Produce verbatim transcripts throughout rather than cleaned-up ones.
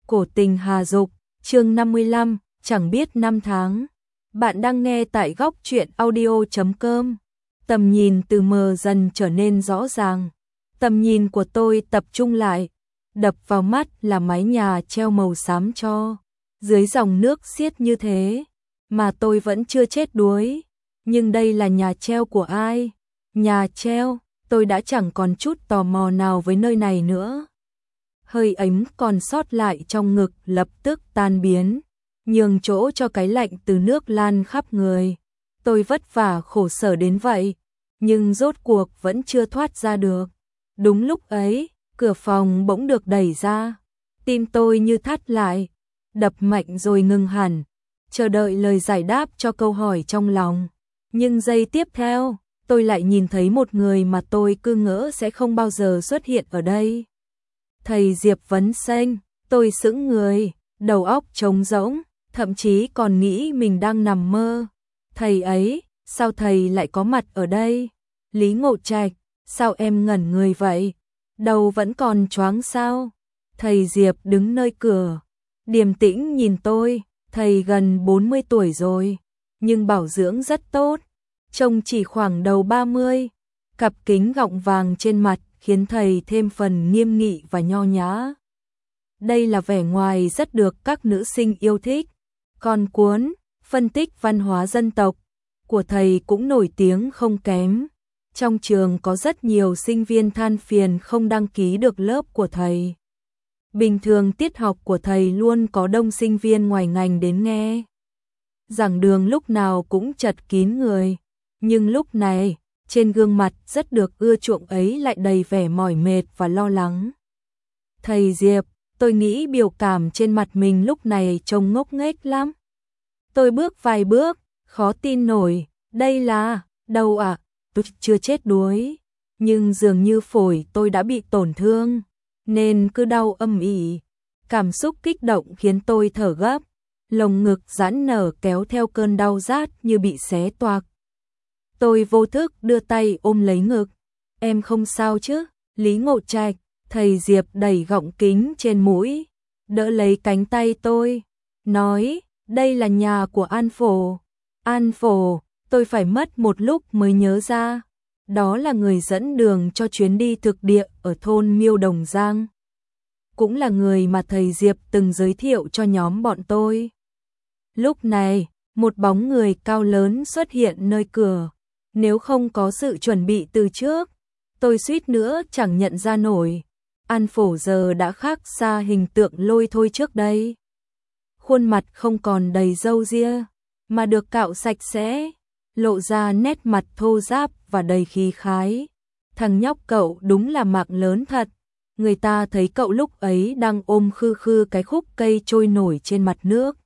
Cổ tình Hà Dục, chương năm mươi lăm, chẳng biết năm tháng. Bạn đang nghe tại góc truyện audio chấm com. Tầm nhìn từ mờ dần trở nên rõ ràng. Tầm nhìn của tôi tập trung lại, đập vào mắt là mái nhà treo màu xám cho. Dưới dòng nước xiết như thế, mà tôi vẫn chưa chết đuối. Nhưng đây là nhà treo của ai? Nhà treo, tôi đã chẳng còn chút tò mò nào với nơi này nữa. Hơi ấm còn sót lại trong ngực lập tức tan biến, nhường chỗ cho cái lạnh từ nước lan khắp người. Tôi vất vả khổ sở đến vậy, nhưng rốt cuộc vẫn chưa thoát ra được. Đúng lúc ấy, cửa phòng bỗng được đẩy ra. Tim tôi như thắt lại, đập mạnh rồi ngừng hẳn, chờ đợi lời giải đáp cho câu hỏi trong lòng. Nhưng giây tiếp theo, tôi lại nhìn thấy một người mà tôi cứ ngỡ sẽ không bao giờ xuất hiện ở đây. Thầy Diệp Vấn Xanh. Tôi sững người, đầu óc trống rỗng, thậm chí còn nghĩ mình đang nằm mơ. Thầy ấy, sao thầy lại có mặt ở đây? Lý Ngộ Trạch, sao em ngẩn người vậy? Đầu vẫn còn choáng sao? Thầy Diệp đứng nơi cửa, điềm tĩnh nhìn tôi. Thầy gần bốn mươi tuổi rồi, nhưng bảo dưỡng rất tốt, trông chỉ khoảng đầu ba mươi. Cặp kính gọng vàng trên mặt khiến thầy thêm phần nghiêm nghị và nho nhã. Đây là vẻ ngoài rất được các nữ sinh yêu thích. Còn cuốn phân tích văn hóa dân tộc của thầy cũng nổi tiếng không kém. Trong trường có rất nhiều sinh viên than phiền không đăng ký được lớp của thầy. Bình thường tiết học của thầy luôn có đông sinh viên ngoài ngành đến nghe. Giảng đường lúc nào cũng chật kín người, nhưng lúc này, trên gương mặt rất được ưa chuộng ấy lại đầy vẻ mỏi mệt và lo lắng. Thầy Diệp, tôi nghĩ biểu cảm trên mặt mình lúc này trông ngốc nghếch lắm. Tôi bước vài bước, khó tin nổi, đây là, đâu ạ, à? Tôi chưa chết đuối, nhưng dường như phổi tôi đã bị tổn thương, nên cứ đau âm ỉ. Cảm xúc kích động khiến tôi thở gấp, lồng ngực giãn nở kéo theo cơn đau rát như bị xé toạc. Tôi vô thức đưa tay ôm lấy ngực. Em không sao chứ? Lý Ngộ Trạch, thầy Diệp đẩy gọng kính trên mũi, đỡ lấy cánh tay tôi, nói, đây là nhà của An Phổ. An Phổ, tôi phải mất một lúc mới nhớ ra. Đó là người dẫn đường cho chuyến đi thực địa ở thôn Miêu Đồng Giang. Cũng là người mà thầy Diệp từng giới thiệu cho nhóm bọn tôi. Lúc này, một bóng người cao lớn xuất hiện nơi cửa. Nếu không có sự chuẩn bị từ trước, tôi suýt nữa chẳng nhận ra nổi. An Phổ giờ đã khác xa hình tượng lôi thôi trước đây. Khuôn mặt không còn đầy râu ria, mà được cạo sạch sẽ, lộ ra nét mặt thô ráp và đầy khí khái. Thằng nhóc cậu đúng là mạng lớn thật. Người ta thấy cậu lúc ấy đang ôm khư khư cái khúc cây trôi nổi trên mặt nước.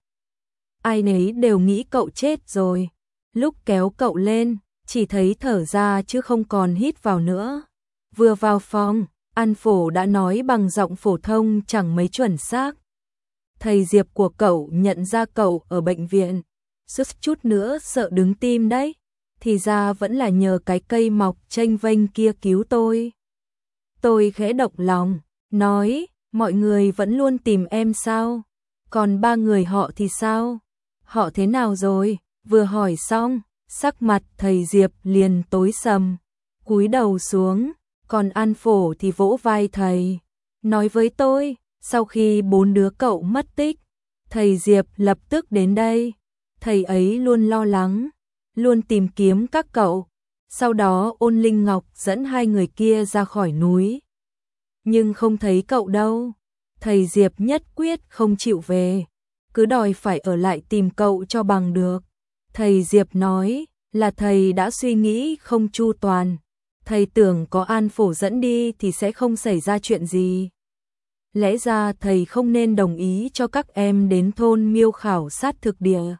Ai nấy đều nghĩ cậu chết rồi. Lúc kéo cậu lên, chỉ thấy thở ra chứ không còn hít vào nữa. Vừa vào phòng, An Phổ đã nói bằng giọng phổ thông chẳng mấy chuẩn xác. Thầy Diệp của cậu nhận ra cậu ở bệnh viện, suýt chút nữa sợ đứng tim đấy. Thì ra vẫn là nhờ cái cây mọc chênh vênh kia cứu tôi. Tôi khẽ động lòng, nói, mọi người vẫn luôn tìm em sao? Còn ba người họ thì sao? Họ thế nào rồi? Vừa hỏi xong, sắc mặt thầy Diệp liền tối sầm, cúi đầu xuống, còn An Phổ thì vỗ vai thầy, nói với tôi, sau khi bốn đứa cậu mất tích, thầy Diệp lập tức đến đây. Thầy ấy luôn lo lắng, luôn tìm kiếm các cậu. Sau đó Ôn Linh Ngọc dẫn hai người kia ra khỏi núi, nhưng không thấy cậu đâu. Thầy Diệp nhất quyết không chịu về, cứ đòi phải ở lại tìm cậu cho bằng được. Thầy Diệp nói là thầy đã suy nghĩ không chu toàn. Thầy tưởng có An Phổ dẫn đi thì sẽ không xảy ra chuyện gì. Lẽ ra thầy không nên đồng ý cho các em đến thôn Miêu khảo sát thực địa.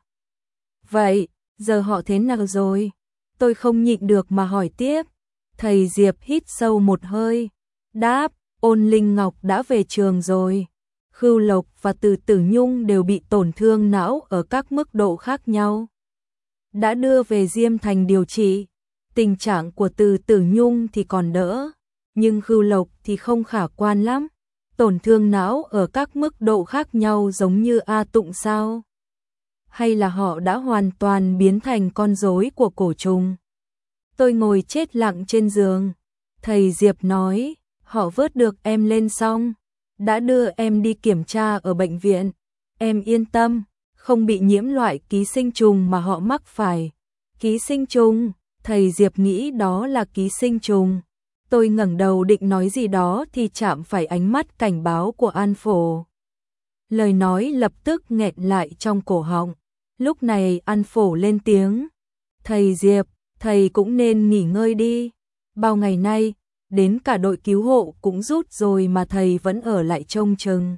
Vậy, giờ họ thế nào rồi? Tôi không nhịn được mà hỏi tiếp. Thầy Diệp hít sâu một hơi, đáp, Ôn Linh Ngọc đã về trường rồi. Khưu Lộc và Từ Tử Nhung đều bị tổn thương não ở các mức độ khác nhau. Đã đưa về Diêm Thành điều trị. Tình trạng của Từ Tử Nhung thì còn đỡ, nhưng Khưu Lộc thì không khả quan lắm. tổn thương não ở các mức độ khác nhau giống như A Tụng sao? Hay là họ đã hoàn toàn biến thành con rối của cổ trùng? Tôi ngồi chết lặng trên giường. Thầy Diệp nói, họ vớt được em lên xong, đã đưa em đi kiểm tra ở bệnh viện. Em yên tâm, không bị nhiễm loại ký sinh trùng mà họ mắc phải. Ký sinh trùng, thầy Diệp nghĩ đó là ký sinh trùng. Tôi ngẩng đầu định nói gì đó thì chạm phải ánh mắt cảnh báo của An Phổ. Lời nói lập tức nghẹn lại trong cổ họng. Lúc này An Phổ lên tiếng. Thầy Diệp, thầy cũng nên nghỉ ngơi đi. Bao ngày nay, đến cả đội cứu hộ cũng rút rồi mà thầy vẫn ở lại trông chừng.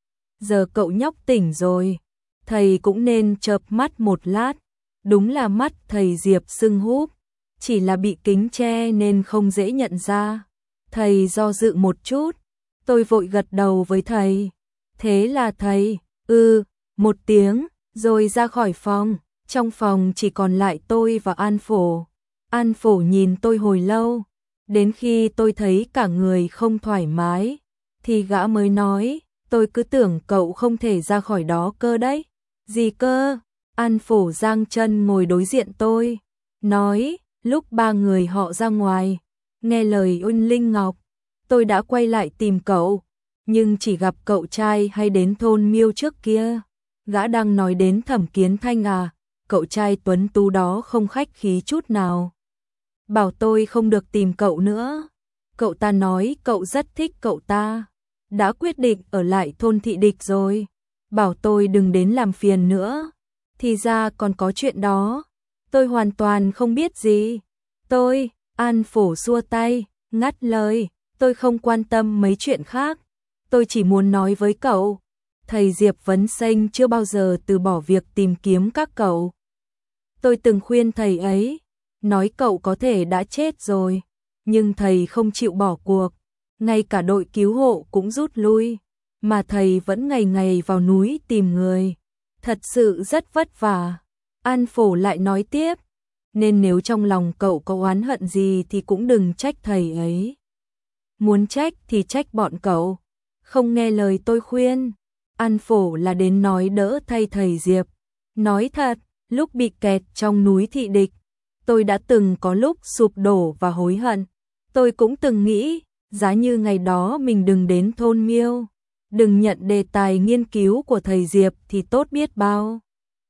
Giờ cậu nhóc tỉnh rồi, thầy cũng nên chợp mắt một lát. Đúng là mắt thầy Diệp sưng húp, chỉ là bị kính che nên không dễ nhận ra. Thầy do dự một chút, tôi vội gật đầu với thầy. Thế là thầy, ừ, một tiếng, rồi ra khỏi phòng. Trong phòng chỉ còn lại tôi và An Phổ. An Phổ nhìn tôi hồi lâu, đến khi tôi thấy cả người không thoải mái, thì gã mới nói, tôi cứ tưởng cậu không thể ra khỏi đó cơ đấy. Gì cơ? An Phổ giang chân ngồi đối diện tôi, nói, lúc ba người họ ra ngoài, nghe lời Ôn Linh Ngọc, tôi đã quay lại tìm cậu, nhưng chỉ gặp cậu trai hay đến thôn Miêu trước kia. Gã đang nói đến Thẩm Kiến Thanh à, cậu trai tuấn tú đó không khách khí chút nào. Bảo tôi không được tìm cậu nữa. Cậu ta nói cậu rất thích cậu ta, đã quyết định ở lại thôn Thị Địch rồi. Bảo tôi đừng đến làm phiền nữa. Thì ra còn có chuyện đó. Tôi hoàn toàn không biết gì. Tôi, An Phổ xua tay, ngắt lời, tôi không quan tâm mấy chuyện khác. Tôi chỉ muốn nói với cậu, thầy Diệp Vấn Xanh chưa bao giờ từ bỏ việc tìm kiếm các cậu. Tôi từng khuyên thầy ấy, nói cậu có thể đã chết rồi, nhưng thầy không chịu bỏ cuộc. Ngay cả đội cứu hộ cũng rút lui, mà thầy vẫn ngày ngày vào núi tìm người. Thật sự rất vất vả. An Phổ lại nói tiếp, nên nếu trong lòng cậu có oán hận gì thì cũng đừng trách thầy ấy. Muốn trách thì trách bọn cậu, không nghe lời tôi khuyên. An Phổ là đến nói đỡ thay thầy Diệp. Nói thật, lúc bị kẹt trong núi Thị Địch, tôi đã từng có lúc sụp đổ và hối hận. Tôi cũng từng nghĩ, giá như ngày đó mình đừng đến thôn Miêu, đừng nhận đề tài nghiên cứu của thầy Diệp thì tốt biết bao.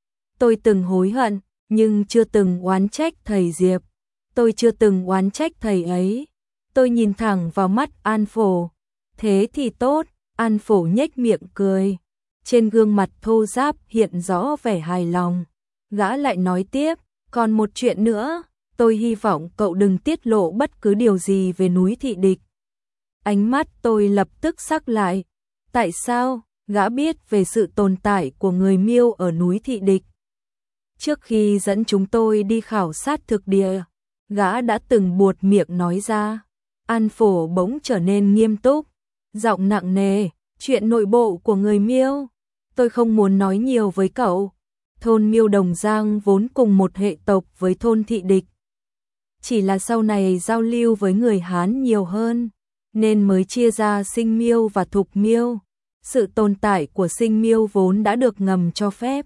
Tôi từng hối hận, nhưng chưa từng oán trách thầy Diệp. Tôi chưa từng oán trách thầy ấy. Tôi nhìn thẳng vào mắt An Phổ. Thế thì tốt. An Phổ nhếch miệng cười. Trên gương mặt thô ráp hiện rõ vẻ hài lòng. Gã lại nói tiếp, còn một chuyện nữa, tôi hy vọng cậu đừng tiết lộ bất cứ điều gì về núi Thị Địch. Ánh mắt tôi lập tức sắc lại. Tại sao? Gã biết về sự tồn tại của người Miêu ở núi Thị Địch. Trước khi dẫn chúng tôi đi khảo sát thực địa, gã đã từng buột miệng nói ra. An Phổ bỗng trở nên nghiêm túc, giọng nặng nề, chuyện nội bộ của người Miêu, tôi không muốn nói nhiều với cậu. Thôn Miêu Đồng Giang vốn cùng một hệ tộc với thôn Thị Địch. Chỉ là sau này giao lưu với người Hán nhiều hơn, nên mới chia ra Sinh Miêu và Thục Miêu. Sự tồn tại của Sinh Miêu vốn đã được ngầm cho phép.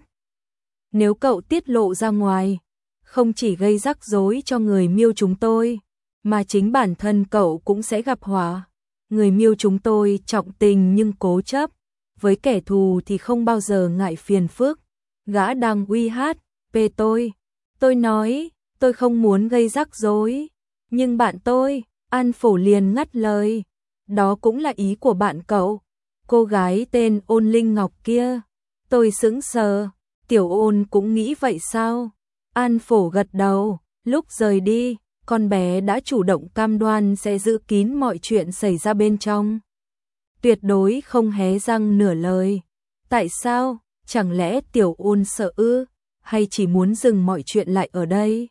Nếu cậu tiết lộ ra ngoài, không chỉ gây rắc rối cho người Miêu chúng tôi, mà chính bản thân cậu cũng sẽ gặp họa. Người Miêu chúng tôi trọng tình nhưng cố chấp, với kẻ thù thì không bao giờ ngại phiền phức. Gã đang uy hát, về tôi. Tôi nói, tôi không muốn gây rắc rối. Nhưng bạn tôi, An Phổ liền ngắt lời. Đó cũng là ý của bạn cậu. Cô gái tên Ôn Linh Ngọc kia. Tôi sững sờ. Tiểu Ôn cũng nghĩ vậy sao? An Phổ gật đầu. Lúc rời đi, con bé đã chủ động cam đoan sẽ giữ kín mọi chuyện xảy ra bên trong. Tuyệt đối không hé răng nửa lời. Tại sao? Chẳng lẽ Tiểu Ôn sợ ư? Hay chỉ muốn dừng mọi chuyện lại ở đây?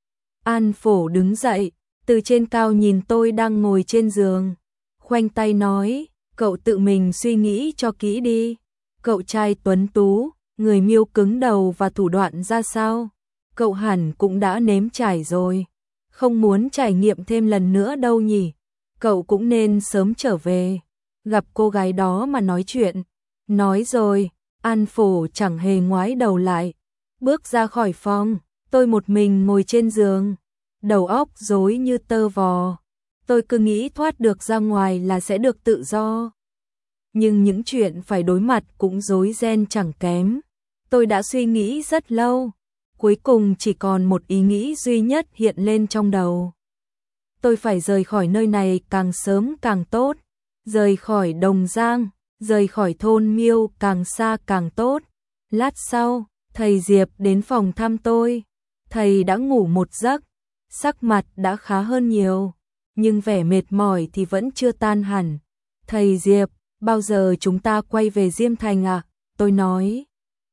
An Phổ đứng dậy, từ trên cao nhìn tôi đang ngồi trên giường. Khoanh tay nói, cậu tự mình suy nghĩ cho kỹ đi. Cậu trai tuấn tú, người Miêu cứng đầu và thủ đoạn ra sao? Cậu hẳn cũng đã nếm trải rồi. Không muốn trải nghiệm thêm lần nữa đâu nhỉ? Cậu cũng nên sớm trở về. gặp cô gái đó mà nói chuyện. Nói rồi, An Phổ chẳng hề ngoái đầu lại, bước ra khỏi phòng. Tôi một mình ngồi trên giường, đầu óc rối như tơ vò. Tôi cứ nghĩ thoát được ra ngoài là sẽ được tự do. Nhưng những chuyện phải đối mặt cũng rối ren chẳng kém. Tôi đã suy nghĩ rất lâu, cuối cùng chỉ còn một ý nghĩ duy nhất hiện lên trong đầu. Tôi phải rời khỏi nơi này càng sớm càng tốt, rời khỏi Đồng Giang, rời khỏi thôn Miêu càng xa càng tốt. Lát sau, thầy Diệp đến phòng thăm tôi. Thầy đã ngủ một giấc, sắc mặt đã khá hơn nhiều, nhưng vẻ mệt mỏi thì vẫn chưa tan hẳn. Thầy Diệp, bao giờ chúng ta quay về Diêm Thành à? Tôi nói.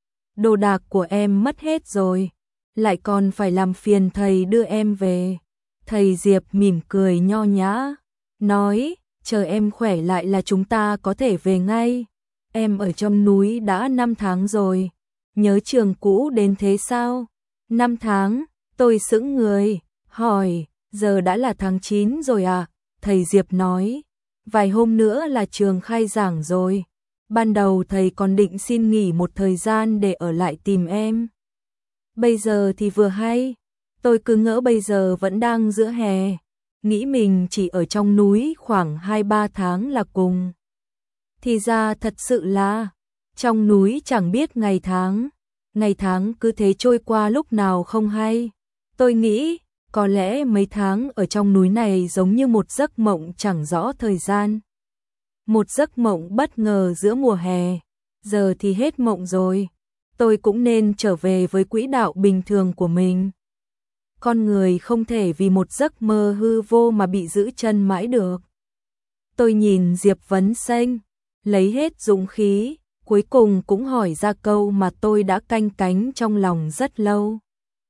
Đồ đạc của em mất hết rồi, lại còn phải làm phiền thầy đưa em về. Thầy Diệp mỉm cười nho nhã, nói, chờ em khỏe lại là chúng ta có thể về ngay. Em ở trong núi đã năm tháng rồi, nhớ trường cũ đến thế sao? Năm tháng, tôi sững người, hỏi, giờ đã là tháng chín rồi à? Thầy Diệp nói, vài hôm nữa là trường khai giảng rồi. Ban đầu thầy còn định xin nghỉ một thời gian để ở lại tìm em. Bây giờ thì vừa hay, tôi cứ ngỡ bây giờ vẫn đang giữa hè, nghĩ mình chỉ ở trong núi khoảng hai ba tháng là cùng. Thì ra thật sự là, trong núi chẳng biết ngày tháng, ngày tháng cứ thế trôi qua lúc nào không hay. Tôi nghĩ, có lẽ mấy tháng ở trong núi này giống như một giấc mộng chẳng rõ thời gian. Một giấc mộng bất ngờ giữa mùa hè, giờ thì hết mộng rồi. Tôi cũng nên trở về với quỹ đạo bình thường của mình. Con người không thể vì một giấc mơ hư vô mà bị giữ chân mãi được. Tôi nhìn Diệp Vấn Xanh, lấy hết dũng khí, cuối cùng cũng hỏi ra câu mà tôi đã canh cánh trong lòng rất lâu.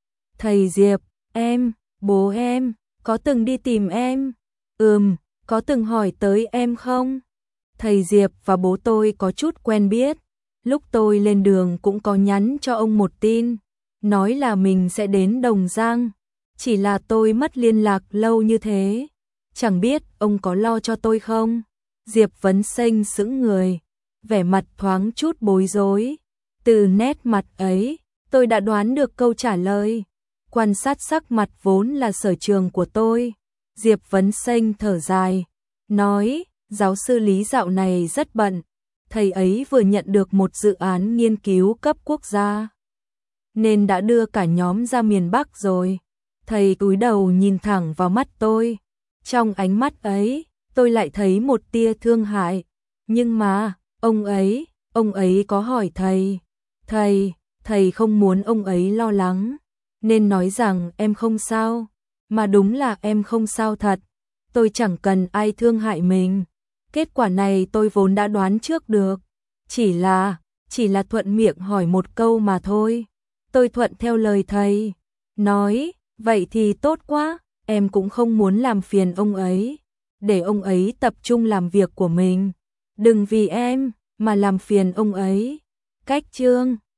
Thầy Diệp, em, bố em, có từng đi tìm em? Ừm, có từng hỏi tới em không? Thầy Diệp và bố tôi có chút quen biết. Lúc tôi lên đường cũng có nhắn cho ông một tin, nói là mình sẽ đến Đồng Giang. Chỉ là tôi mất liên lạc lâu như thế, chẳng biết ông có lo cho tôi không? Diệp Vấn Xanh sững người, vẻ mặt thoáng chút bối rối. Từ nét mặt ấy, tôi đã đoán được câu trả lời. Quan sát sắc mặt vốn là sở trường của tôi. Diệp Vấn Xanh thở dài, nói, giáo sư Lý dạo này rất bận. Thầy ấy vừa nhận được một dự án nghiên cứu cấp quốc gia, nên đã đưa cả nhóm ra miền Bắc rồi. Thầy cúi đầu nhìn thẳng vào mắt tôi. Trong ánh mắt ấy, tôi lại thấy một tia thương hại. Nhưng mà, ông ấy, ông ấy có hỏi thầy. Thầy, thầy không muốn ông ấy lo lắng, nên nói rằng em không sao. Mà đúng là em không sao thật. Tôi chẳng cần ai thương hại mình. Kết quả này tôi vốn đã đoán trước được. Chỉ là, chỉ là thuận miệng hỏi một câu mà thôi. Tôi thuận theo lời thầy. Nói, vậy thì tốt quá, em cũng không muốn làm phiền ông ấy. Để ông ấy tập trung làm việc của mình. Đừng vì em, mà làm phiền ông ấy. Cách chương